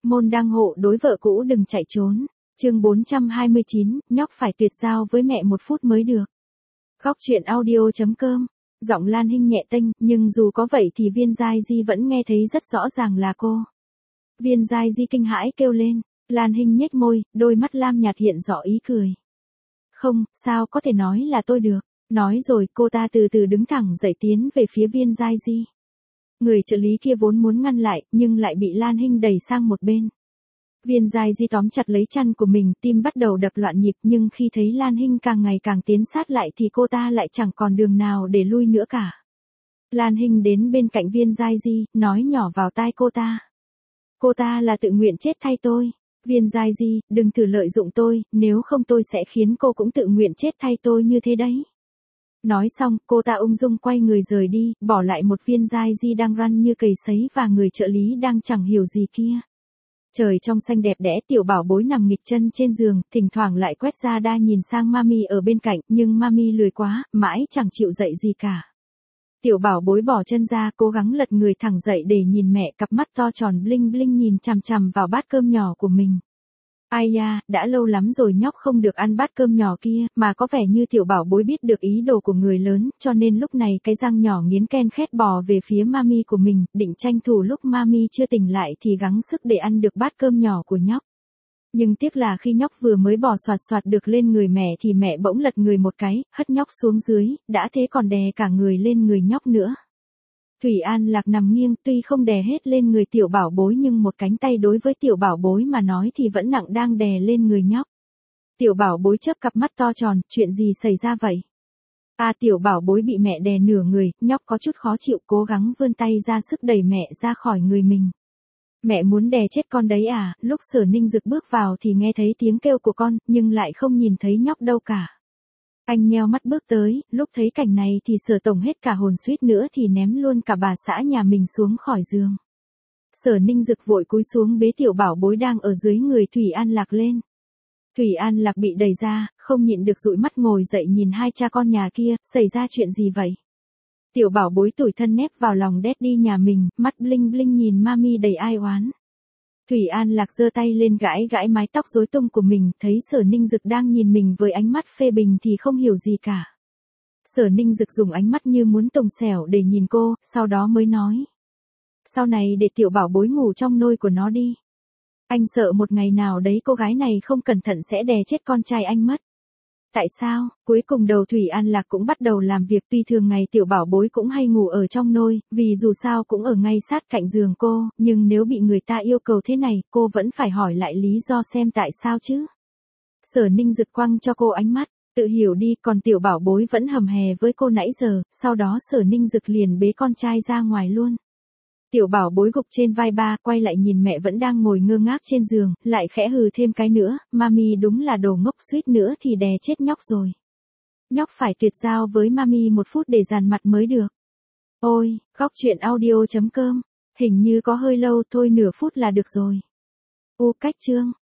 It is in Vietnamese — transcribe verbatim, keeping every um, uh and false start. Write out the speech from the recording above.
môn đăng hộ đối vợ cũ đừng chạy trốn. Chương bốn trăm hai mươi chín, nhóc phải tuyệt giao với mẹ một phút mới được. Góc truyện audio chấm com. Giọng Lan Hinh nhẹ tênh, nhưng dù có vậy thì Viên Giai Di vẫn nghe thấy rất rõ ràng là cô. Viên Giai Di kinh hãi kêu lên, Lan Hinh nhếch môi, đôi mắt lam nhạt hiện rõ ý cười. Không, sao có thể nói là tôi được. Nói rồi cô ta từ từ đứng thẳng dậy tiến về phía Viên Giai Di. Người trợ lý kia vốn muốn ngăn lại, nhưng lại bị Lan Hinh đẩy sang một bên. Viên Giai Di tóm chặt lấy chăn của mình, tim bắt đầu đập loạn nhịp, nhưng khi thấy Lan Hinh càng ngày càng tiến sát lại thì cô ta lại chẳng còn đường nào để lui nữa cả. Lan Hinh đến bên cạnh Viên Giai Di, nói nhỏ vào tai cô ta. Cô ta là tự nguyện chết thay tôi. Viên Giai Di, đừng thử lợi dụng tôi, nếu không tôi sẽ khiến cô cũng tự nguyện chết thay tôi như thế đấy. Nói xong, cô ta ung dung quay người rời đi, bỏ lại một Viên Giai Di đang răn như cầy sấy và người trợ lý đang chẳng hiểu gì kia. Trời trong xanh đẹp đẽ, tiểu bảo bối nằm nghịch chân trên giường, thỉnh thoảng lại quét ra đa nhìn sang Mami ở bên cạnh, nhưng Mami lười quá, mãi chẳng chịu dậy gì cả. Tiểu bảo bối bỏ chân ra, cố gắng lật người thẳng dậy để nhìn mẹ, cặp mắt to tròn bling bling nhìn chằm chằm vào bát cơm nhỏ của mình. Ai da, đã lâu lắm rồi nhóc không được ăn bát cơm nhỏ kia, mà có vẻ như tiểu bảo bối biết được ý đồ của người lớn, cho nên lúc này cái răng nhỏ nghiến ken khét bò về phía Mami của mình, định tranh thủ lúc Mami chưa tỉnh lại thì gắng sức để ăn được bát cơm nhỏ của nhóc. Nhưng tiếc là khi nhóc vừa mới bò xoạt xoạt được lên người mẹ thì mẹ bỗng lật người một cái, hất nhóc xuống dưới, đã thế còn đè cả người lên người nhóc nữa. Thủy An Lạc nằm nghiêng, tuy không đè hết lên người tiểu bảo bối nhưng một cánh tay đối với tiểu bảo bối mà nói thì vẫn nặng đang đè lên người nhóc. Tiểu bảo bối chớp cặp mắt to tròn, chuyện gì xảy ra vậy? À, tiểu bảo bối bị mẹ đè nửa người, nhóc có chút khó chịu, cố gắng vươn tay ra sức đẩy mẹ ra khỏi người mình. Mẹ muốn đè chết con đấy à? Lúc Sở Ninh Dực bước vào thì nghe thấy tiếng kêu của con, nhưng lại không nhìn thấy nhóc đâu cả. Anh nheo mắt bước tới, lúc thấy cảnh này thì Sở Tổng hết cả hồn, suýt nữa thì ném luôn cả bà xã nhà mình xuống khỏi giường. Sở Ninh Dực vội cúi xuống bế tiểu bảo bối đang ở dưới người Thủy An Lạc lên. Thủy An Lạc bị đẩy ra, không nhịn được dụi mắt ngồi dậy nhìn hai cha con nhà kia, xảy ra chuyện gì vậy? Tiểu bảo bối tủi thân nép vào lòng Daddy nhà mình, mắt bling bling nhìn Mami đầy ai oán. Thủy An Lạc giơ tay lên gãi gãi mái tóc rối tung của mình, thấy Sở Ninh Dực đang nhìn mình với ánh mắt phê bình thì không hiểu gì cả. Sở Ninh Dực dùng ánh mắt như muốn tùng xẻo để nhìn cô, sau đó mới nói. Sau này để tiểu bảo bối ngủ trong nôi của nó đi. Anh sợ một ngày nào đấy cô gái này không cẩn thận sẽ đè chết con trai anh mất. Tại sao? Cuối cùng đầu Thủy An Lạc cũng bắt đầu làm việc, tuy thường ngày tiểu bảo bối cũng hay ngủ ở trong nôi, vì dù sao cũng ở ngay sát cạnh giường cô, nhưng nếu bị người ta yêu cầu thế này, cô vẫn phải hỏi lại lý do xem tại sao chứ. Sở Ninh Dực quăng cho cô ánh mắt, tự hiểu đi, còn tiểu bảo bối vẫn hầm hè với cô nãy giờ, sau đó Sở Ninh Dực liền bế con trai ra ngoài luôn. Tiểu bảo bối gục trên vai ba, quay lại nhìn mẹ vẫn đang ngồi ngơ ngác trên giường, lại khẽ hừ thêm cái nữa, Mami đúng là đồ ngốc, suýt nữa thì đè chết nhóc rồi. Nhóc phải tuyệt giao với Mami một phút để dàn mặt mới được. Ôi, góc truyện audio chấm com, hình như có hơi lâu thôi, nửa phút là được rồi. U cách chương.